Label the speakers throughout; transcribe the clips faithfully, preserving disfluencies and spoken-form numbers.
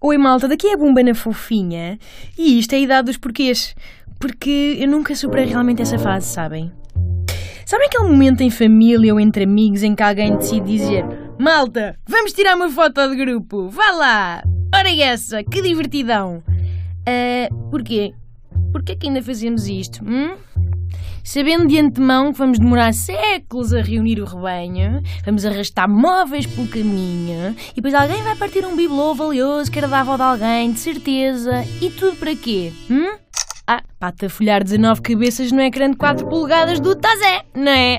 Speaker 1: Oi malta, daqui é a Bumbana Fofinha e isto é a idade dos porquês, porque eu nunca superei realmente essa fase, sabem? Sabem aquele momento em família ou entre amigos em que alguém decide dizer: malta, vamos tirar uma foto de grupo, vá lá, ora essa, que divertidão. Uh, porquê? Porquê que ainda fazemos isto? Hum? Sabendo de antemão que vamos demorar séculos a reunir o rebanho, vamos arrastar móveis pelo caminho e depois alguém vai partir um bibelô valioso que era da avó de alguém, de certeza. E tudo para quê? Hum? Ah, para atafolhar dezanove cabeças no ecrã de quatro polegadas do Tazé, não é?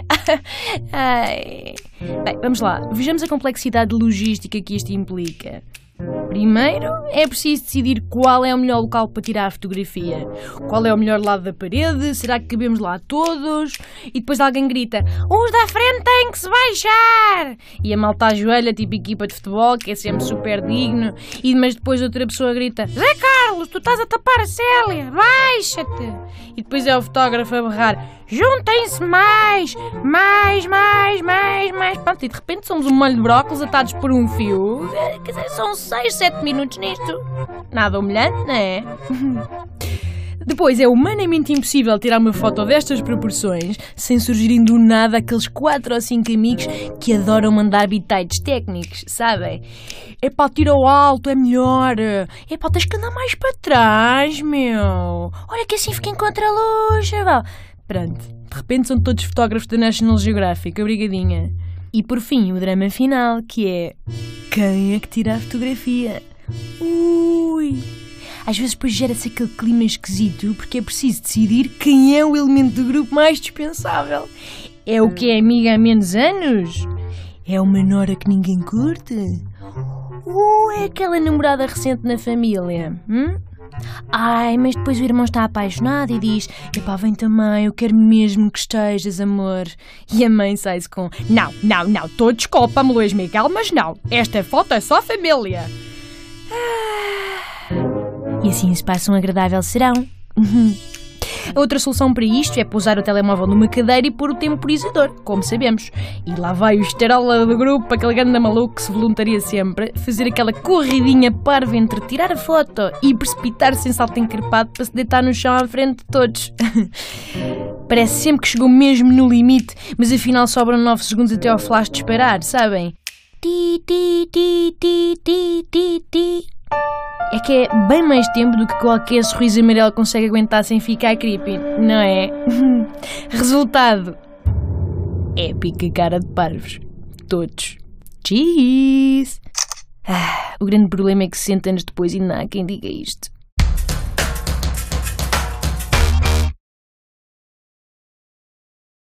Speaker 1: Ai. Bem, vamos lá. Vejamos a complexidade logística que isto implica. Primeiro, é preciso decidir qual é o melhor local para tirar a fotografia. Qual é o melhor lado da parede? Será que cabemos lá todos? E depois alguém grita: os da frente têm que se baixar! E a malta ajoelha, tipo equipa de futebol, que é sempre super digno. E mas depois outra pessoa grita: Zé Carlos, tu estás a tapar a Célia, baixa-te! E depois é o fotógrafo a berrar: juntem-se mais! Mais, mais, mais, mais! Pronto, e de repente somos um molho de brócolis atados por um fio. Quer dizer, são seis, sete minutos nisto. Nada humilhante, não é? Depois, é humanamente impossível tirar uma foto destas proporções sem surgirem do nada aqueles quatro ou cinco amigos que adoram mandar bitites técnicos, sabem? É pá, tira ao alto, é melhor. É pá, tens que andar mais para trás, meu. Olha que assim fica em contra-luz. Pronto, de repente são todos fotógrafos da National Geographic, obrigadinha. E por fim, o drama final, que é: quem é que tira a fotografia? Ui! Às vezes depois gera-se aquele clima esquisito porque é preciso decidir quem é o elemento do grupo mais dispensável. É o que é amiga há menos anos? É uma nora que ninguém curte? Ou é aquela namorada recente na família? Hum? Ai, mas depois o irmão está apaixonado e diz: epá, vem também, eu quero mesmo que estejas, amor. E a mãe sai-se com: não, não, não, tô desculpa-me, Luís Miguel, mas não, esta foto é só família. E assim se passa um agradável serão. A outra solução para isto é pousar o telemóvel numa cadeira e pôr o temporizador, como sabemos. E lá vai o estarola do grupo, aquele ganda maluco que se voluntaria sempre, fazer aquela corridinha parva entre tirar a foto e precipitar-se em salto encarpado para se deitar no chão à frente de todos. Parece sempre que chegou mesmo no limite, mas afinal sobram nove segundos até ao flash disparar, sabem? Ti, ti, ti, ti, ti, ti, ti. É que é bem mais tempo do que qualquer sorriso amarelo consegue aguentar sem ficar creepy, não é? Resultado: épica cara de parvos. Todos. Cheese! Ah, o grande problema é que sessenta anos depois ainda há quem diga isto.